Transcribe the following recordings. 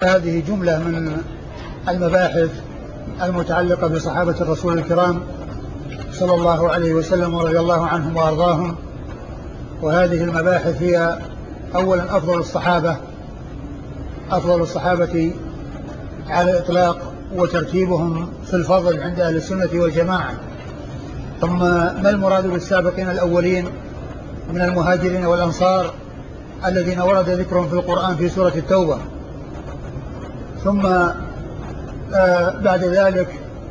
هذه جملة من المباحث المتعلقة بصحابة الرسول الكرام صلى الله عليه وسلم ورضي الله عنهم وأرضاهم. وهذه المباحث هي أولا أفضل الصحابة على الإطلاق وترتيبهم في الفضل عند أهل السنة والجماعة، ثم ما المراد بالسابقين الأولين من المهاجرين والأنصار الذين ورد ذكرهم في القرآن في سورة التوبة، ثم بعد ذلك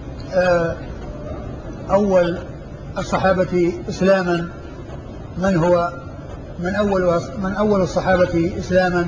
أول الصحابة إسلاما من هو من أول الصحابة إسلاما،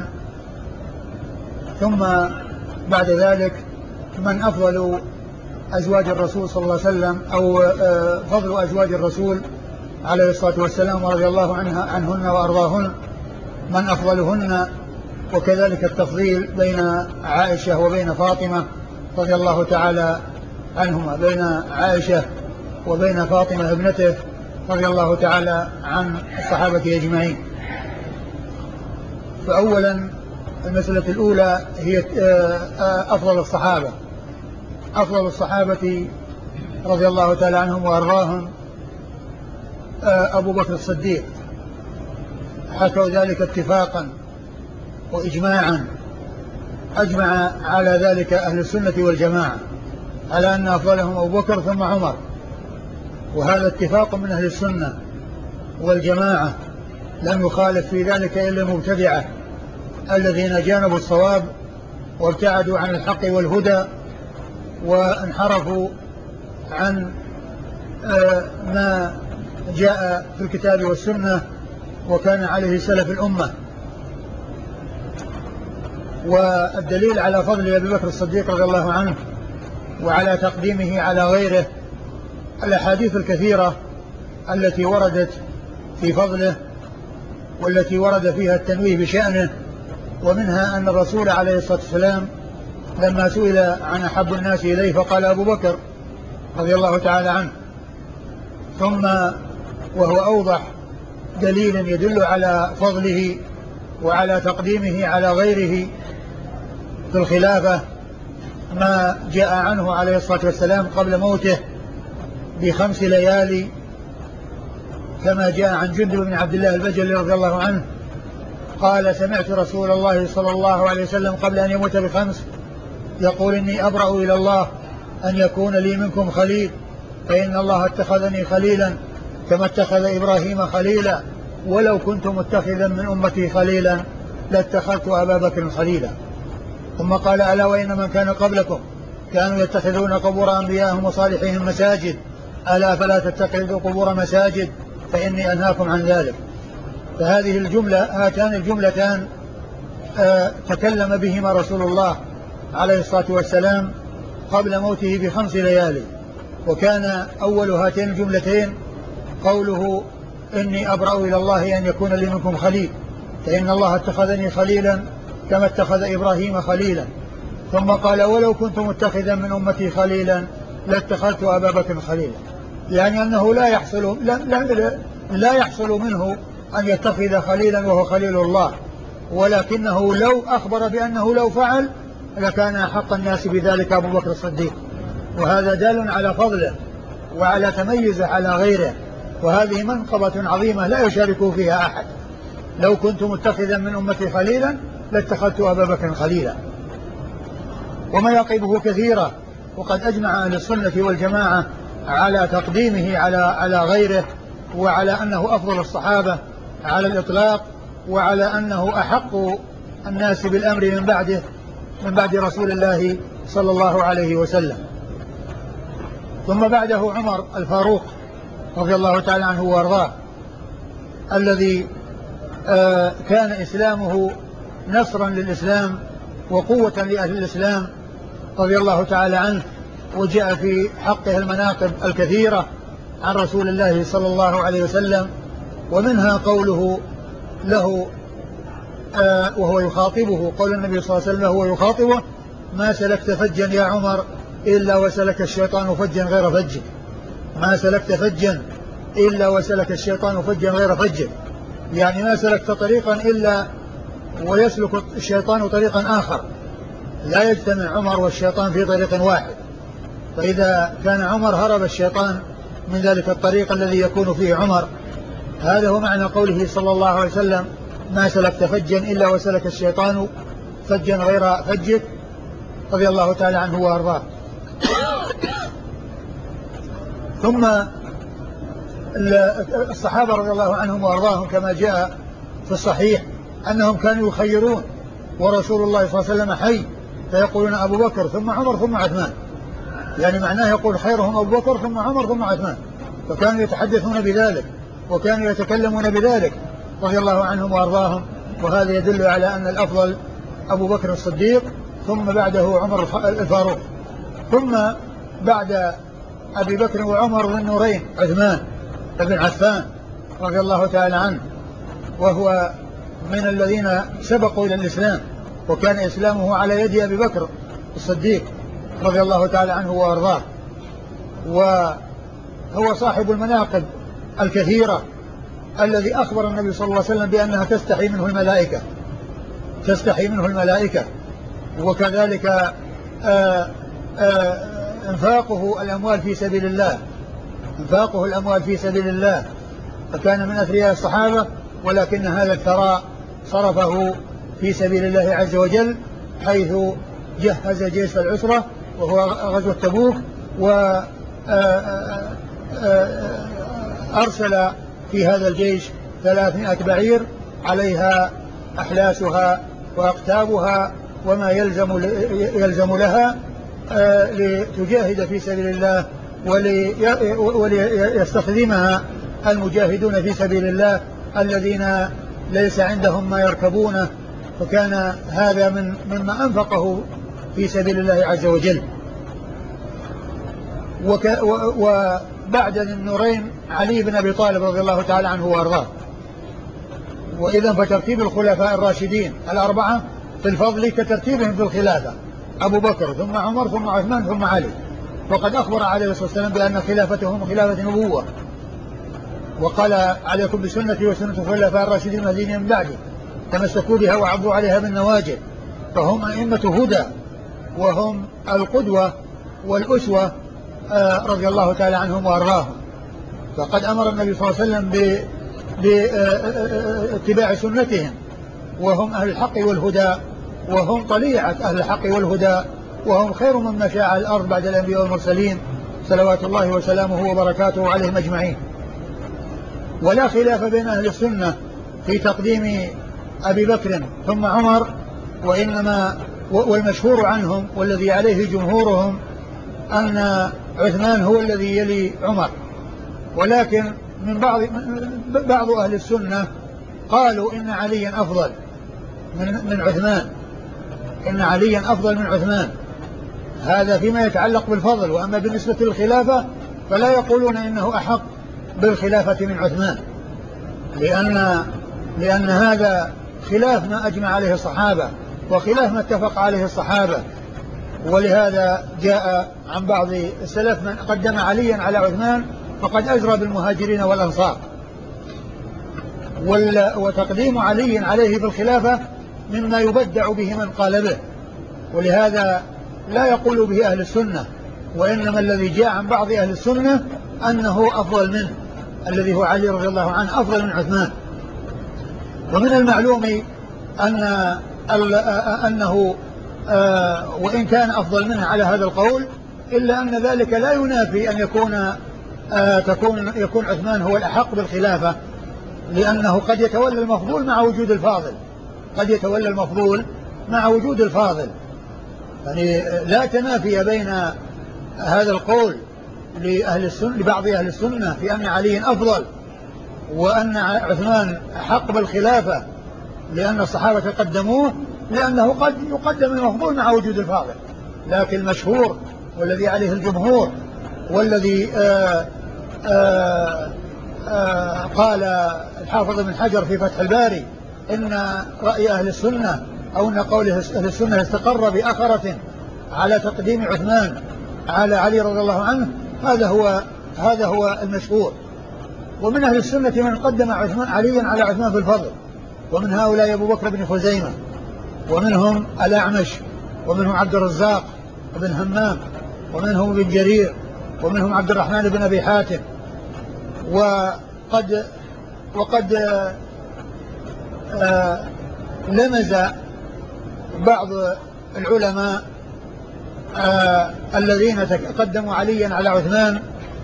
ثم بعد ذلك من أفضل أزواج الرسول صلى الله عليه وسلم أو فضل أزواج الرسول عليه الصلاة والسلام ورضي الله عنهن وأرضاهن من أفضلهن، وكذلك التفضيل بين عائشة وبين فاطمة رضي الله تعالى عنهما، بين عائشة وبين فاطمة ابنته رضي الله تعالى عن الصحابة أجمعين. فأولا المسألة الأولى هي أفضل الصحابة رضي الله تعالى عنهم وأرضاهم أبو بكر الصديق، حكوا ذلك اتفاقا وإجماعا، أجمع على ذلك أهل السنة والجماعة على أن أفضلهم أبو بكر ثم عمر، وهذا اتفاق من أهل السنة والجماعة، لم يخالف في ذلك إلا المبتدعة الذين جانبوا الصواب وابتعدوا عن الحق والهدى وانحرفوا عن ما جاء في الكتاب والسنة وكان عليه سلف الأمة. والدليل على فضل أبي بكر الصديق رضي الله عنه وعلى تقديمه على غيره الأحاديث الكثيرة التي وردت في فضله والتي ورد فيها التنويه بشأنه، ومنها أن الرسول عليه الصلاة والسلام لما سئل عن أحب الناس إليه فقال أبو بكر رضي الله تعالى عنه، ثم وهو أوضح دليل يدل على فضله وعلى تقديمه على غيره في الخلافة ما جاء عنه عليه الصلاة والسلام قبل موته ب5 ليالي، كما جاء عن جندب بن عبد الله البجلي رضي الله عنه قال: سمعت رسول الله صلى الله عليه وسلم قبل أن يموت ب5 يقول: إني أبرأ إلى الله أن يكون لي منكم خليل، فإن الله اتخذني خليلا كما اتخذ إبراهيم خليلا، ولو كنت متخذا من أمتي خليلا لاتخذت أبا بكر خليلا. ثم قال: ألا وإن من كان قبلكم كانوا يتخذون قبور أنبيائهم وصالحهم مساجد، ألا فلا تتخذوا قبور مساجد فإني أنهاكم عن ذلك. فهذه الجملة، هاتان الجملتان تكلم بهما رسول الله عليه الصلاة والسلام قبل موته ب5 ليالي، وكان أول هاتين الجملتين قوله: إني أبرأ إلى الله أن يكون لي منكم خليل، فإن الله اتخذني خليلا كما اتخذ إبراهيم خليلا. ثم قال: ولو كنت متخذا من أمتي خليلا لاتخذت أبا بكر خليلا، يعني أنه لا يحصل منه أن يتخذ خليلا وهو خليل الله، ولكنه لو أخبر بأنه لو فعل لكان أحق الناس بذلك أبو بكر الصديق، وهذا دال على فضله وعلى تميزه على غيره، وهذه منقبة عظيمة لا يشارك فيها أحد. لو كنت متخذا من أمتي خليلا لاتخذت أبا بكر خليلا. ومناقبه كثيرة، وقد أجمع أهل السنة والجماعة على تقديمه على غيره، وعلى أنه أفضل الصحابة على الإطلاق، وعلى أنه أحق الناس بالأمر من بعد رسول الله صلى الله عليه وسلم. ثم بعده عمر الفاروق رضي الله تعالى عنه وارضاه، الذي كان إسلامه نصرا للإسلام وقوة لأهل الإسلام رضي الله تعالى عنه، وجاء في حقه المناقب الكثيرة عن رسول الله صلى الله عليه وسلم، ومنها قوله له وهو يخاطبه، قول النبي صلى الله عليه وسلم وهو يخاطبه: ما سلكت فجا يا عمر إلا وسلك الشيطان فجا غير فجك. ما سلكت فجا إلا وسلك الشيطان فجا غير فجك، يعني ما سلكت طريقا إلا ويسلك الشيطان طريقا آخر، لا يجتمع عمر والشيطان في طريق واحد، فإذا كان عمر هرب الشيطان من ذلك الطريق الذي يكون فيه عمر. هذا هو معنى قوله صلى الله عليه وسلم: ما سلكت فجا إلا وسلك الشيطان فجا غير فجك، رضي الله تعالى عنه وأرضاه. ثم الصحابة رضي الله عنهم وأرضاهم كما جاء في الصحيح أنهم كانوا يخيرون ورسول الله صلى الله عليه وسلم حي، فيقولون أبو بكر ثم عمر ثم عثمان، يعني معناه يقول خيرهم أبو بكر ثم عمر ثم عثمان، فكانوا يتحدثون بذلك وكانوا يتكلمون بذلك رضي الله عنهم وأرضاهم. وهذا يدل على أن الأفضل أبو بكر الصديق، ثم بعده عمر الفاروق، ثم بعد أبي بكر وعمر ذو النورين عثمان بن عفان رضي الله تعالى عنه، وهو من الذين سبقوا إلى الإسلام، وكان إسلامه على يد أبي بكر الصديق رضي الله تعالى عنه وأرضاه. وهو صاحب المناقب الكثيرة الذي أخبر النبي صلى الله عليه وسلم بأنها تستحي منه الملائكة. وكذلك انفاقه الأموال في سبيل الله، فكان من أثرياء الصحابة، ولكن هذا الثراء صرفه في سبيل الله عز وجل، حيث جهز جيش العسرة وهو غزوة تبوك، وأرسل في هذا الجيش 300 بعير عليها أحلاسها وأقتابها وما يلزم لها، لتجاهد في سبيل الله وليستخدمها المجاهدون في سبيل الله الذين ليس عندهم ما يركبونه، فكان هذا مما أنفقه في سبيل الله عز وجل. وبعد النورين علي بن أبي طالب رضي الله تعالى عنه وأرضاه. وإذا فترتيب الخلفاء الراشدين الأربعة في الفضل كترتيبهم في الخلافة: أبو بكر ثم عمر ثم عثمان ثم علي. وقد أخبر عليه الصلاة والسلام بأن خلافتهم خلافة نبوة، وقال: عليكم بسنتي وسنة الخلفاء الراشدين المهديين من بعدي، تمسكوا بها وعضوا عليها بالنواجذ. فهم أئمة هدى، وهم القدوة والأسوة رضي الله تعالى عنهم وأرضاهم. فقد أمر النبي صلى الله عليه وسلم باتباع سنتهم، وهم أهل الحق والهدى، وهم طليعة أهل الحق والهدى، وهم خير من مشى على الأرض بعد الأنبياء والمرسلين صلوات الله وسلامه وبركاته عليهم أجمعين. ولا خلاف بين أهل السنة في تقديم أبي بكر ثم عمر، وإنما والمشهور عنهم والذي عليه جمهورهم أن عثمان هو الذي يلي عمر. ولكن من بعض أهل السنة قالوا إن عليا أفضل من عثمان، إن عليا أفضل من عثمان. هذا فيما يتعلق بالفضل. وأما بالنسبة للخلافة فلا يقولون إنه أحق بالخلافة من عثمان، لأن هذا خلاف ما أجمع عليه الصحابة وخلاف ما اتفق عليه الصحابة. ولهذا جاء عن بعض السلف من قدم عليا على عثمان فقد أجرى بالمهاجرين والأنصار. وتقديم علي عليه في الخلافة مما يبدع به من قال به، ولهذا لا يقول به أهل السنة، وإنما الذي جاء عن بعض أهل السنة أنه أفضل منه، الذي هو علي رضي الله عنه أفضل من عثمان. ومن المعلوم أنه وإن كان أفضل منه على هذا القول، إلا أن ذلك لا ينافي أن يكون عثمان هو الأحق بالخلافة، لأنه قد يتولى المفضول مع وجود الفاضل، يعني لا تنافي بين هذا القول لبعض أهل السنة في أن علي أفضل وأن عثمان أحق بالخلافة، لأن الصحابة قدموه، لأنه قد يقدم المفضول مع وجود الفاضل. لكن المشهور والذي عليه الجمهور والذي قال الحافظ بن حجر في فتح الباري إن رأي أهل السنة أو أن قول أهل السنة استقر بأخرة على تقديم عثمان على علي رضي الله عنه، هذا هو المشهور. ومن أهل السنة من قدم عليا على عثمان في الفضل، ومن هؤلاء أبو بكر بن خزيمة، ومنهم الأعمش ومنهم عبد الرزاق بن همام، ومنهم ابن جرير، ومنهم عبد الرحمن بن أبي حاتم. وقد لمز بعض العلماء الذين قدموا عليا على عثمان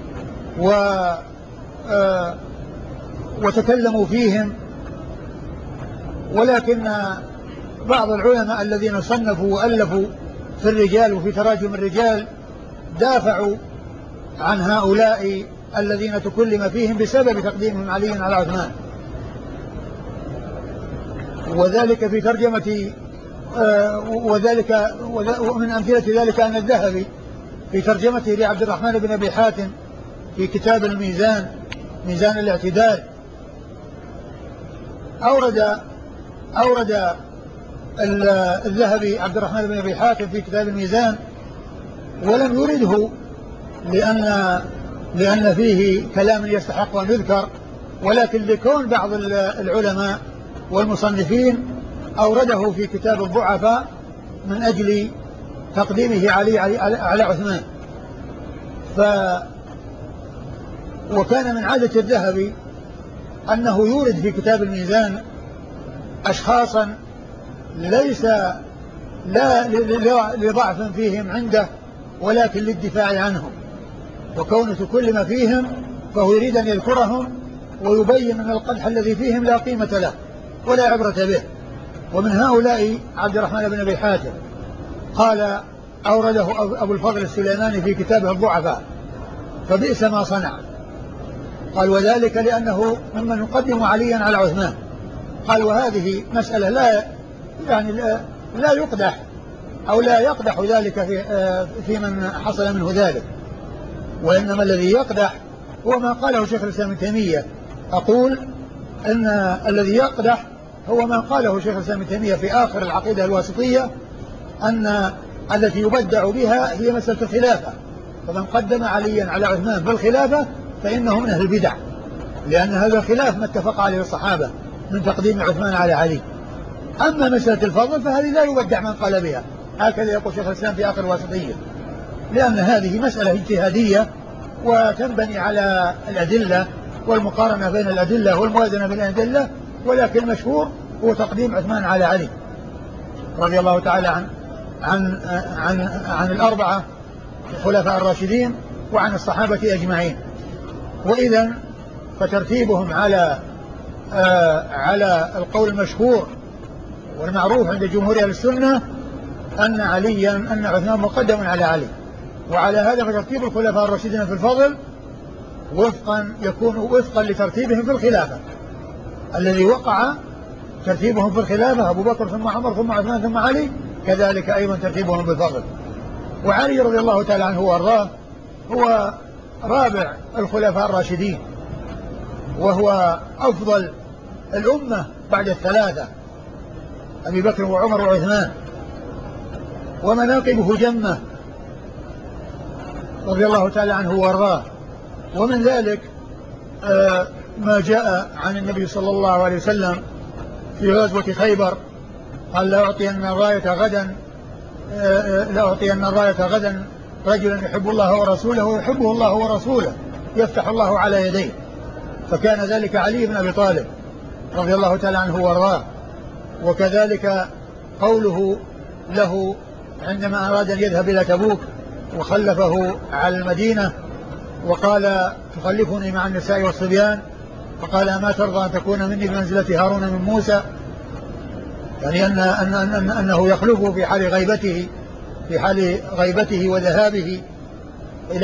وتكلموا فيهم، ولكن بعض العلماء الذين صنفوا وألفوا في الرجال وفي تراجم الرجال دافعوا عن هؤلاء الذين تكلم فيهم بسبب تقديمهم عليا على عثمان. وذلك في ترجمة ومن أمثلة ذلك أن الذهبي في ترجمته لعبد الرحمن بن أبي حاتم في كتاب الميزان، ميزان الاعتدال، أورد الذهبي عبد الرحمن بن أبي حاتم في كتاب الميزان، ولم يرده لأن فيه كلام يستحق أن يذكر، ولكن لكون بعض العلماء والمصنفين أورده في كتاب الضعفاء من أجل تقديمه على عثمان. وكان من عادة الذهبي أنه يورد في كتاب الميزان أشخاصا ليس لا لضعف فيهم عنده، ولكن للدفاع عنهم، وكونه تكلم فيهم فهو يريد أن يذكرهم ويبين أن القدح الذي فيهم لا قيمة له ولا عبرة به. ومن هؤلاء عبد الرحمن بن أبي حاتم قال أورده أبو الفضل السليماني في كتابه الضعفاء، فبئس ما صنع. قال وذلك لأنه ممن يقدم عليا على عثمان. قال وهذه مسألة لا يقدح أو لا يقدح ذلك في من حصل منه ذلك، وإنما الذي يقدح هو ما قاله شيخ الإسلام ابن تيمية. أقول أن الذي يقدح هو ما قاله شيخ الإسلام ابن تيمية في آخر العقيدة الواسطية، أن التي يبدع بها هي مسألة الخلافة، فمن قدم عليا على عثمان بالخلافة فإنه من أهل البدع، لأن هذا خلاف ما اتفق عليه الصحابة من تقديم عثمان على علي. أما مسألة الفضل فهذه لا يبدع من قال بها، هكذا يقول شيخ الإسلام في آخر الواسطية، لأن هذه مسألة اجتهادية وتنبني على الأدلة والمقارنة بين الأدلة والموازنة بين الأدلة، ولكن المشهور هو تقديم عثمان على علي رضي الله تعالى عن الأربعة الخلفاء الراشدين وعن الصحابة أجمعين. وإذا فترتيبهم على القول المشهور والمعروف عند جمهور أهل السنة أن عثمان مقدم على علي، وعلى هذا فترتيب الخلفاء الراشدين في الفضل يكون وفقا لترتيبهم في الخلافة، الذي وقع ترتيبهم في الخلافة أبو بكر ثم عمر ثم عثمان ثم علي، كذلك أيضا ترتيبهم بالفضل. وعلي رضي الله تعالى عنه وارضاه هو رابع الخلفاء الراشدين، وهو أفضل الأمة بعد الثلاثة أبي بكر وعمر وعثمان، ومناقبه جمة رضي الله تعالى عنه وارضاه. ومن ذلك ما جاء عن النبي صلى الله عليه وسلم في غزوة خيبر، قال لأعطين الراية غدا رجلا يحب الله ورسوله ويحبه الله ورسوله يفتح الله على يديه، فكان ذلك علي بن أبي طالب رضي الله تعالى عنه وارضاه. وكذلك قوله له عندما أراد أن يذهب إلى تبوك وخلفه على المدينة وقال تخلفني مع النساء والصبيان، فقال أما ترضى أن تكون مني بمنزلة هارون من موسى، يعني أنه يخلفه في حال غيبته وذهابه إلى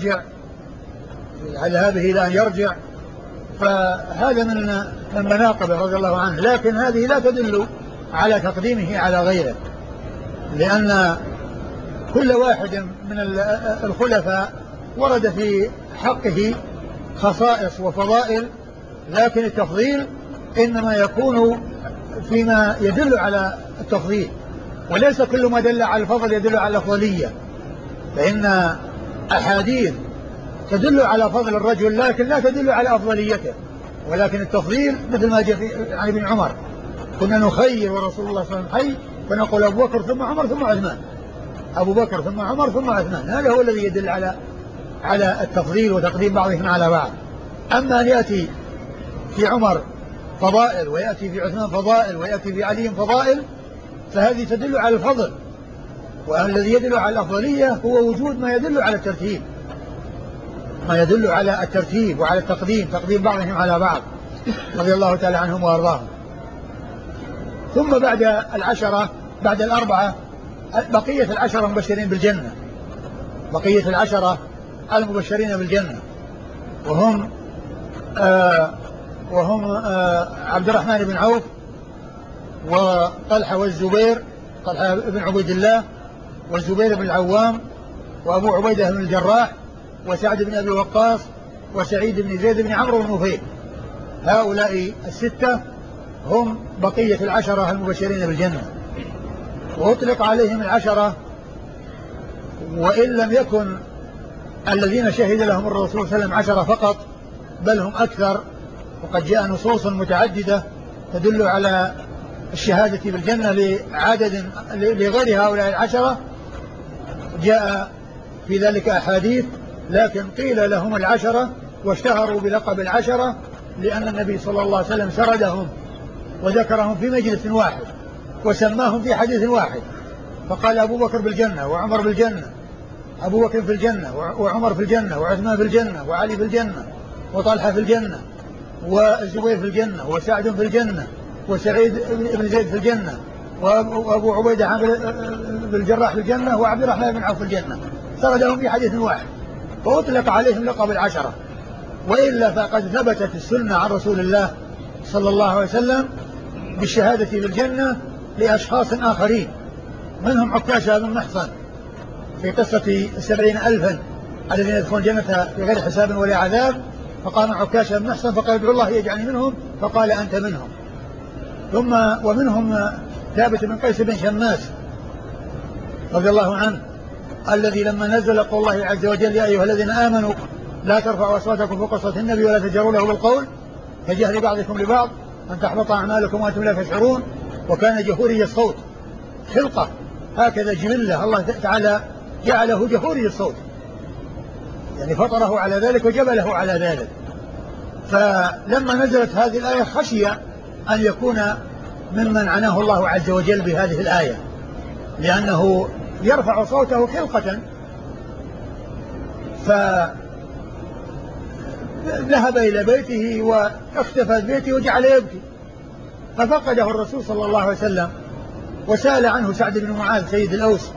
أن يرجع، فهذا من مناقبه رضي الله عنه. لكن هذه لا تدل على تقديمه على غيره، لأن كل واحد من الخلفاء ورد في حقه خصائص وفضائل، لكن التفضيل إنما يكون فيما يدل على التفضيل، وليس كل ما دل على الفضل يدل على الأفضلية، فإن أحاديث تدل على فضل الرجل لكن لا تدل على أفضليته. ولكن التفضيل مثل ما جاء عن ابن عمر كنا نخير ورسول الله صلى الله عليه وسلم حي فنقول أبو بكر ثم عمر ثم عثمان، أبو بكر ثم عمر ثم عثمان، هذا هو الذي يدل على التفضيل وتقديم بعضهم على بعض. أما أن يأتي في عمر فضائل ويأتي في عثمان فضائل ويأتي في علي فضائل، فهذه تدل على الفضل، والذي يدل على الأفضلية هو وجود ما يدل على الترتيب، ما يدل على الترتيب وعلى التقديم، تقديم بعضهم على بعض رضي الله تعالى عنهم وأرضاهم. ثم بعد العشرة، بعد الأربعة، بقية العشرة المبشرين بالجنة، بقية العشرة المبشرين بالجنة، وهم عبد الرحمن بن عوف وطلحة والزبير، طلحة بن عبيد الله والزبير بن العوام وأبو عبيدة بن الجراح وسعد بن أبي وقاص وسعيد بن زيد بن عمرو بن نفيل. هؤلاء الستة هم بقية العشرة المبشرين بالجنة، وأطلق عليهم العشرة وإن لم يكن الذين شهد لهم الرسول صلى الله عليه وسلم عشرة فقط، بل هم أكثر، وقد جاء نصوص متعددة تدل على الشهادة بالجنة لعدد لغير هؤلاء العشرة، جاء في ذلك أحاديث، لكن قيل لهم العشرة واشتهروا بلقب العشرة لأن النبي صلى الله عليه وسلم سردهم وذكرهم في مجلس واحد وسماهم في حديث واحد، فقال أبو بكر بالجنة وعمر بالجنة، أبو بكر في الجنة وعمر في الجنة وعثمان في الجنة وعلي في الجنة وطلحة في الجنة والزبير في الجنة وسعد في الجنة وسعيد بن زيد في الجنة وأبو عبيدة بن الجراح في الجنة وعبد الرحمن بن عوف في الجنة، سردهم في حديث واحد فأطلق عليهم لقب العشرة. وإلا فقد ثبتت السنة عن رسول الله صلى الله عليه وسلم بالشهادة بالجنة لأشخاص آخرين، منهم عكاشة بن محصن في قصة 70,000 الذين يدخلون الجنة بغير حساب ولا عذاب، فقام عكاشة بن محصن فقال ادعو الله يجعلني منهم، فقال أنت منهم. ثم ومنهم ثابت بن قيس بن شماس رضي الله عنه الذي لما نزل قول الله عز وجل يا أيها الذين آمنوا لا ترفعوا أصواتكم فوق صوت النبي ولا تجهروا له بالقول كجهر بعضكم لبعض أن تحبط أعمالكم وأنتم لا تشعرون، وكان جهوري الصوت خلقة، هكذا جبلة الله تعالى جعله جهوري الصوت، يعني فطره على ذلك وجبله على ذلك. فلما نزلت هذه الآية خشي أن يكون ممن عناه الله عز وجل بهذه الآية، لأنه يرفع صوته خلقة، فذهب إلى بيته واختفى في بيته وجعل يبكي، ففقده الرسول صلى الله عليه وسلم وسأل عنه سعد بن معاذ سيد الأوس،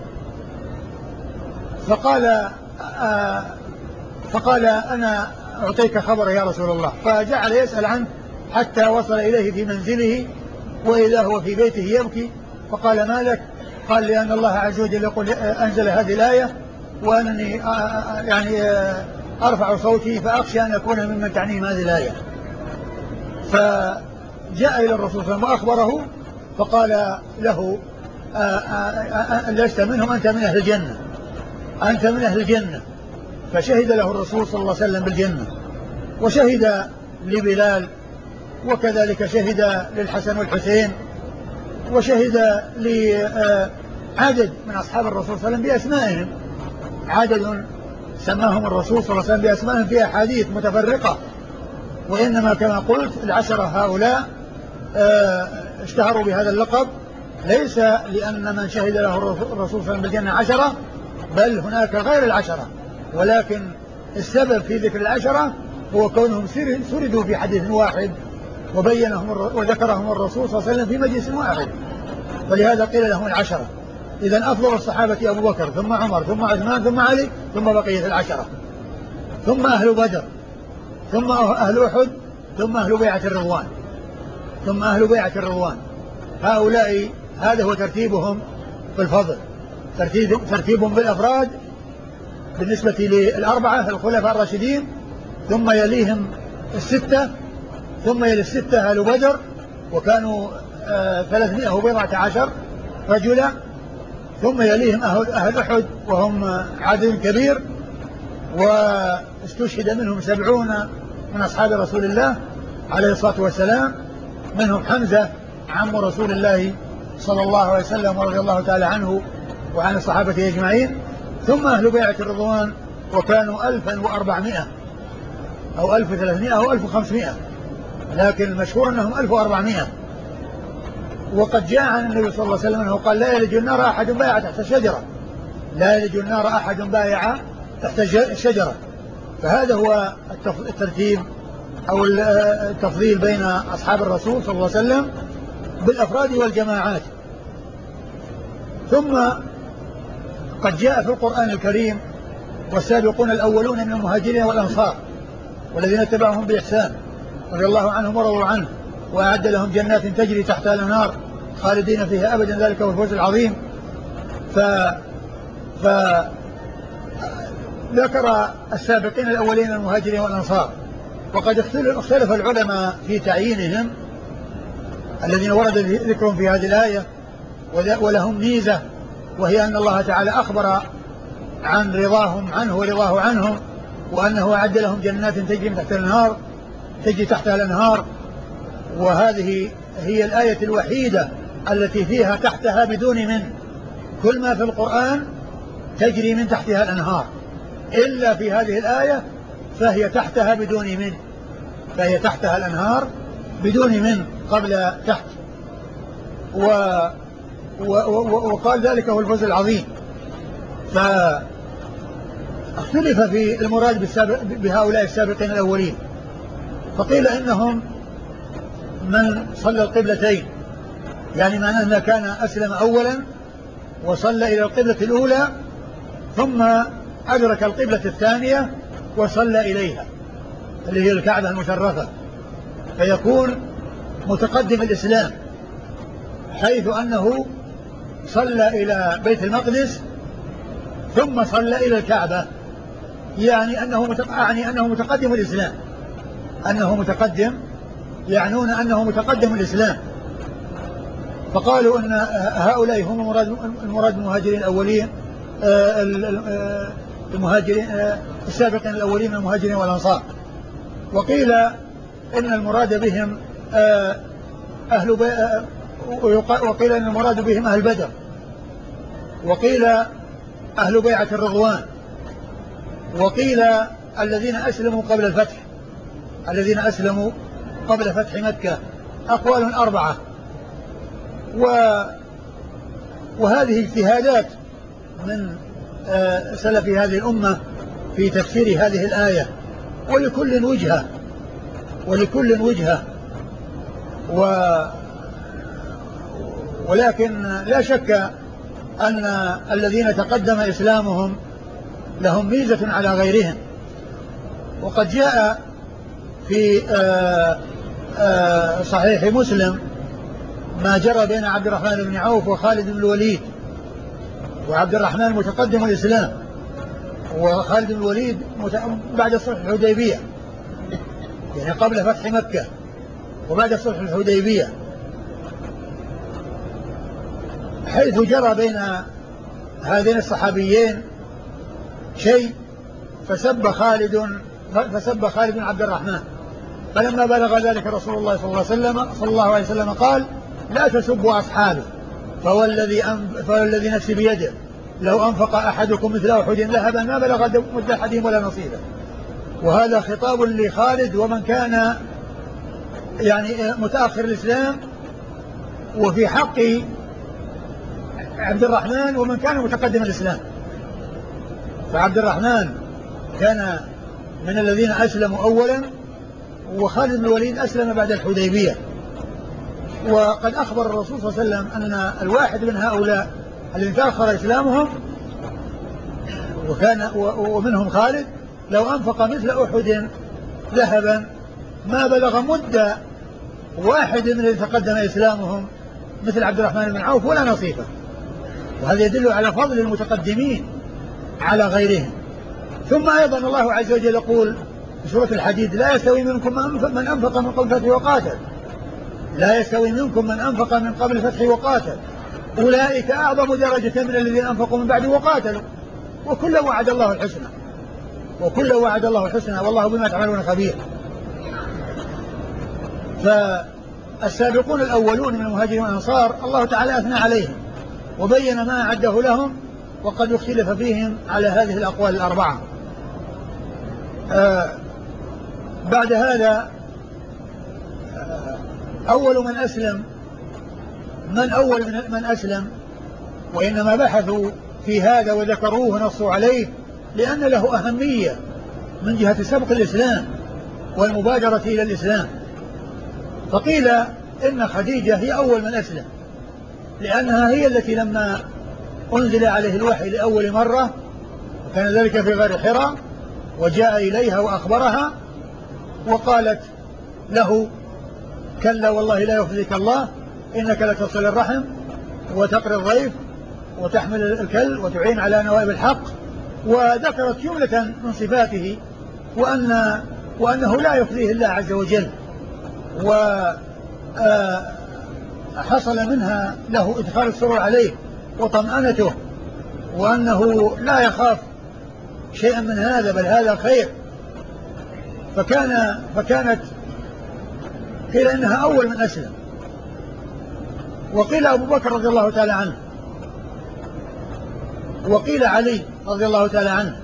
فقال أنا أعطيك خبر يا رسول الله، فجعل يسأل عنه حتى وصل إليه في منزله وإذا هو في بيته يبكي، فقال ما لك؟ قال لأن الله عز وجل يقول أنزل هذه الآية وأنني يعني أرفع صوتي فأخشى أن أكون ممن تعنيهم هذه الآية. فجاء إلى الرسول صلى الله عليه وسلم وأخبره فقال له لست منهم، أنت من أهل الجنة، أنت من أهل الجنة. فشهد له الرسول صلى الله عليه وسلم بالجنة، وشهد لبلال، وكذلك شهد للحسن والحسين، وشهد لعدد من أصحاب الرسول صلى الله عليه وسلم بأسمائهم، عدد سماهم الرسول صلى الله عليه وسلم بأسمائهم في أحاديث متفرقة، وإنما كما قلت العشرة هؤلاء اشتهروا بهذا اللقب ليس لأن من شهد له الرسول صلى الله عليه وسلم بالجنة عشرة، بل هناك غير العشرة، ولكن السبب في ذكر العشرة هو كونهم سردوا في حديث واحد وبينهم وذكرهم الرسول صلى الله عليه وسلم في مجلس واحد، فلهذا قيل لهم العشرة. إذن أفضل الصحابة أبو بكر ثم عمر ثم عثمان ثم علي ثم بقية العشرة، ثم أهل بدر، ثم أهل أحد، ثم أهل بيعة الرضوان، ثم أهل بيعة الرضوان. هؤلاء هذا هو ترتيبهم في الفضل، ترتيبهم بالأفراد بالنسبة للأربعة الخلفاء الراشدين، ثم يليهم الستة، ثم يلي الستة أهل بدر وكانوا 319 رجلا، ثم يليهم أهل أحد وهم عدد كبير، واستشهد منهم 70 من أصحاب رسول الله عليه الصلاة والسلام، منهم حمزة عم رسول الله صلى الله عليه وسلم ورضي الله تعالى عنه وعن الصحابة أجمعين، ثم أهل بيعة الرضوان وكانوا 1400 أو 1300 أو 1500، لكن المشهور أنهم 1400. وقد جاء عن النبي صلى الله عليه وسلم أنه قال: لا يلج النار أحد بايع تحت شجرة، لا يلج النار أحد بايع تحت شجرة. فهذا هو الترتيب أو التفضيل بين أصحاب الرسول صلى الله عليه وسلم بالأفراد والجماعات. ثم قد جاء في القرآن الكريم: والسابقون الأولون من المهاجرين والأنصار والذين اتبعهم بإحسان رضي الله عنهم ورضوا عنه وأعد لهم جنات تجري تحتها الأنهار خالدين فيها أبدا ذلك هو الفوز العظيم. ذكر السابقين الأولين من المهاجرين والأنصار، وقد اختلف العلماء في تعيينهم الذين ورد ذكرهم في هذه الآية، ولهم ميزة، وهي أن الله تعالى أخبر عن رضاهم عنه ورضاه عنهم، وأنه أعد لهم جنات تجري تحتها الأنهار. وهذه هي الآية الوحيدة التي فيها تحتها بدون من. كل ما في القرآن تجري من تحتها الأنهار، إلا في هذه الآية فهي تحتها بدون من، فهي تحتها الأنهار بدون من قبل تحت. وقال ذلك هو الفوز العظيم. فاختلف في المراد بهؤلاء السابقين الأولين، فقيل إنهم من صلى القبلتين، يعني معناه أنه كان أسلم أولا وصلى إلى القبلة الأولى ثم أدرك القبلة الثانية وصلى إليها اللي هي الكعبة المشرفة، فيكون متقدم الإسلام، حيث أنه صلى إلى بيت المقدس ثم صلى إلى الكعبة، يعني أنه متقدم الإسلام، أنه متقدم، يعنون أنه متقدم الإسلام. فقالوا أن هؤلاء هم المراد المهاجرين الأولين، المهاجرين السابقين الأولين من المهاجرين والأنصار. وقيل إن المراد بهم وقيل إن المراد بهم أهل بدر، وقيل أهل بيعة الرضوان، وقيل الذين أسلموا قبل الفتح، الذين أسلموا قبل فتح مكة. أقوال 4. وهذه اجتهادات من سلف هذه الأمة في تفسير هذه الآية، ولكل وجهة ولكن لا شك أن الذين تقدم إسلامهم لهم ميزة على غيرهم. وقد جاء في صحيح مسلم ما جرى بين عبد الرحمن بن عوف وخالد بن الوليد، وعبد الرحمن متقدم الإسلام وخالد بن الوليد بعد صلح الحديبية، يعني قبل فتح مكة وبعد صلح الحديبية، حيث جرى بين هذين الصحابيين شيء فسب خالد عبد الرحمن، فلما بلغ ذلك رسول الله صلى الله عليه وسلم قال: لا تسبوا أصحابي، فوالذي نفسي بيده لو أنفق أحدكم مثل أحد ذهبا ما بلغ مد أحدهم ولا نصيبه. وهذا خطاب لخالد ومن كان يعني متأخر الإسلام، وفي حق عبد الرحمن ومن كان متقدم الإسلام. فعبد الرحمن كان من الذين أسلموا أولا، وخالد بن الوليد أسلم بعد الحديبية. وقد أخبر الرسول صلى الله عليه وسلم أن الواحد من هؤلاء الذين تأخر إسلامهم ومنهم خالد لو أنفق مثل أحد ذهبا ما بلغ مد واحد من الذين تقدم إسلامهم مثل عبد الرحمن بن عوف ولا نصيبه. وهذا يدل على فضل المتقدمين على غيرهم. ثم أيضا الله عز وجل يقول في سورة الحديد: لا يستوي منكم من أنفق من قبل الفتح وقاتل، لا يستوي منكم من أنفق من قبل الفتح وقاتل، أولئك أعظم درجة من الذين أنفقوا من بعد وقاتلوا، وكل وعد الله الحسنى والله بما تعملون خبير. السابقون الأولون من المهاجرين والأنصار الله تعالى أثنى عليهم وبين ما أعده لهم، وقد اختلف فيهم على هذه الأقوال الأربعة. بعد هذا أول من أسلم وإنما بحثوا في هذا وذكروه ونصوا عليه لأن له أهمية من جهة سبق الإسلام والمبادرة إلى الإسلام. فقيل إن خديجة هي أول من أسلم، لأنها هي التي لما أنزل عليه الوحي لأول مرة، وكان ذلك في غار حراء، وجاء إليها وأخبرها وقالت له: كلا والله لا يخزيك الله، إنك لتصل الرحم وتقري الضيف وتحمل الكل وتعين على نوائب الحق، وذكرت جملة من صفاته وأنه لا يخزيه الله عز وجل، وحصل منها له إدخال السرور عليه وطمأنته، وأنه لا يخاف شيئا من هذا بل هذا خير. فكانت قيل إنها أول من أسلم. وقيل أبو بكر رضي الله تعالى عنه، وقيل علي رضي الله تعالى عنه.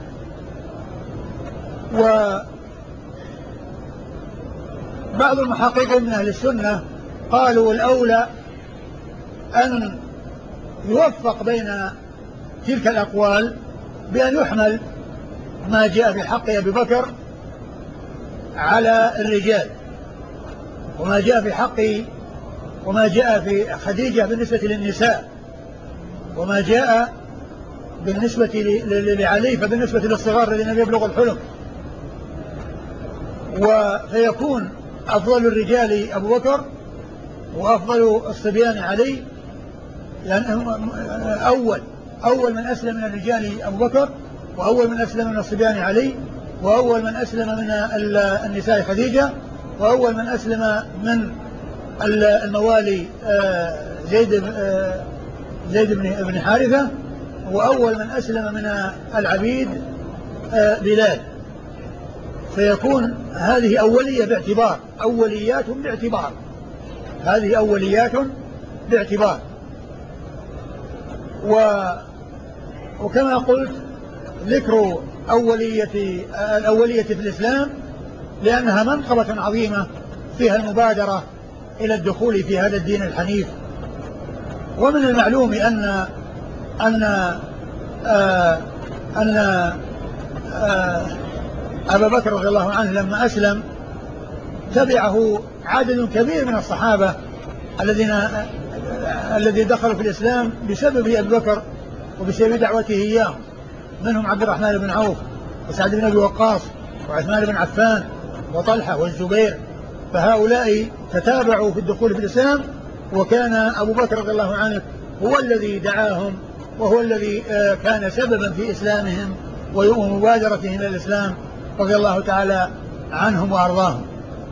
وبعض المحققين من أهل السنة قالوا الأولى أن يوفق بين تلك الأقوال بأن يحمل ما جاء في حق أبي بكر على الرجال، وما جاء في خديجة بالنسبة للنساء، وما جاء بالنسبة لعلي فبالنسبة للصغار الذين يبلغ الحلم. فيكون أفضل الرجال أبو بكر وأفضل الصبيان علي، لأن أول من أسلم من الرجال أبو بكر، وأول من أسلم من الصبيان علي، وأول من أسلم من النساء خديجة، وأول من أسلم من الموالي زيد بن حارثة، وأول من أسلم من العبيد بلال. فيكون هذه أولية باعتبار، هذه أوليات باعتبار. وكما قلت ذكر الأولية في الإسلام لأنها منقبة عظيمة فيها المبادرة إلى الدخول في هذا الدين الحنيف. ومن المعلوم أن أبا بكر رضي الله عنه لما أسلم تبعه عدد كبير من الصحابة الذين دخلوا في الإسلام بسبب أبي بكر وبسبب دعوته إياه، منهم عبد الرحمن بن عوف وسعد بن أبي وقاص وعثمان بن عفان وطلحة والزبير. فهؤلاء تتابعوا في الدخول في الإسلام، وكان أبو بكر رضي الله عنه هو الذي دعاهم، وهو الذي كان سببا في إسلامهم ومبادرتهم إلى الإسلام رضي الله تعالى عنهم وأرضاهم.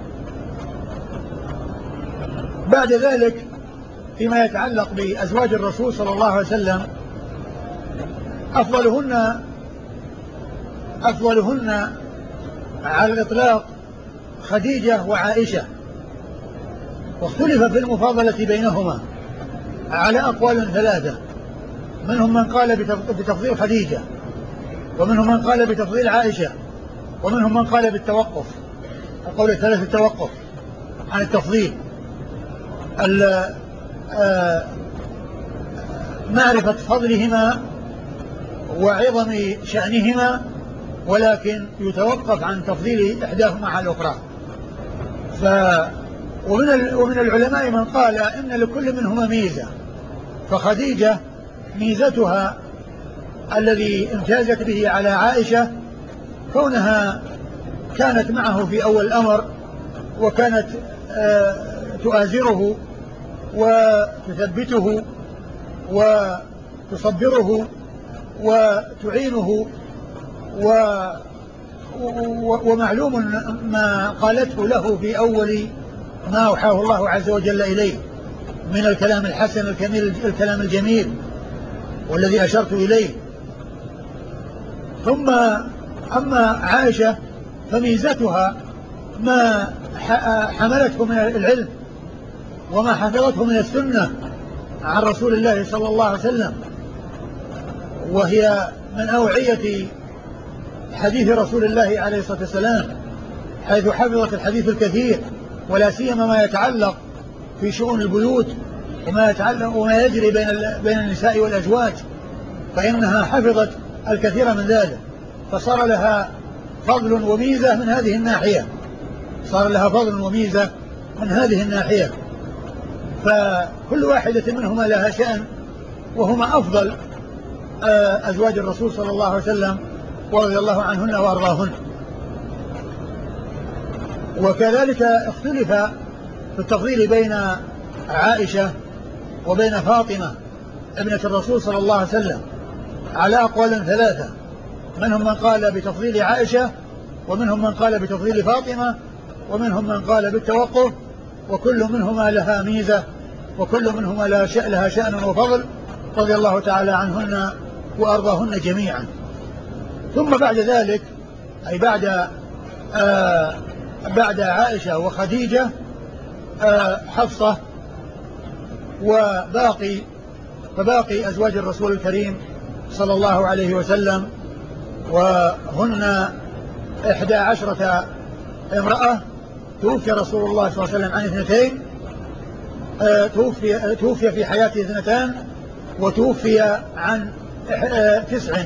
بعد ذلك فيما يتعلق بأزواج الرسول صلى الله عليه وسلم، أفضلهن على الإطلاق خديجة وعائشة، واختلف في المفاضلة بينهما على أقوال ثلاثة. منهم من قال بتفضيل خديجة، ومنهم من قال بتفضيل عائشة، ومنهم من قال بالتوقف. القول الثالث التوقف عن التفضيل، معرفة فضلهما وعظم شأنهما، ولكن يتوقف عن تفضيل إحداهما على الأخرى. ومن العلماء من قال إن لكل منهما ميزة، فخديجة ميزتها الذي امتازت به على عائشة كونها كانت معه في أول الأمر، وكانت تؤازره وتثبته وتصبره وتعينه. ومعلوم ما قالته له في أول ما أوحاه الله عز وجل إليه من الكلام الحسن الكلام الجميل والذي أشرت إليه. ثم أما عائشة فميزتها ما حملته من العلم وما حفظته من السنة عن رسول الله صلى الله عليه وسلم، وهي من أوعية حديث رسول الله عليه الصلاة والسلام، حيث حفظت الحديث الكثير، ولا سيما ما يتعلق في شؤون البيوت وما يتعلق وما يجري بين النساء والأزواج، فإنها حفظت الكثير من ذلك، فصار لها فضل وميزة من هذه الناحية، صار لها فضل وميزة من هذه الناحية. فكل واحدة منهما لها شأن، وهما أفضل أزواج الرسول صلى الله عليه وسلم ورضي الله عنهن وأرضاهن. وكذلك اختلف في التفضيل بين عائشة وبين فاطمة ابنة الرسول صلى الله عليه وسلم على أقوال ثلاثة، منهم من قال بتفضيل عائشة، ومنهم من قال بتفضيل فاطمة، ومنهم من قال بالتوقف، وكل منهما لها ميزة، وكل منهما لها شأن وفضل، رضي الله تعالى عنهن وأرضاهن جميعا. ثم بعد ذلك أي بعد عائشة وخديجة حفصة فباقي أزواج الرسول الكريم صلى الله عليه وسلم، وهن 11 امرأة. توفي رسول الله صلى الله عليه وسلم عن 2، توفي في حياته 2، وتوفي عن 9.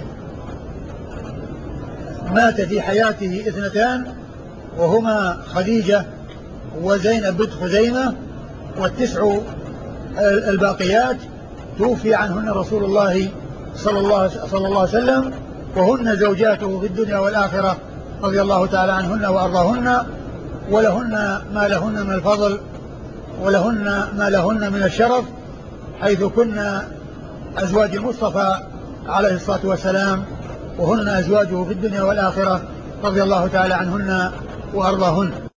مات في حياته 2 وهما خديجة وزينب بنت خزيمة، وال9 الباقيات توفي عنهن رسول الله صلى الله عليه وسلم، وهن زوجاته في الدنيا والآخرة، رضي الله تعالى عنهن وأرضاهن، ولهن ما لهن من الفضل، ولهن ما لهن من الشرف، حيث كن أزواج المصطفى عليه الصلاة والسلام، وهن أزواجه في الدنيا والآخرة، رضي الله تعالى عنهن وأرضاهن.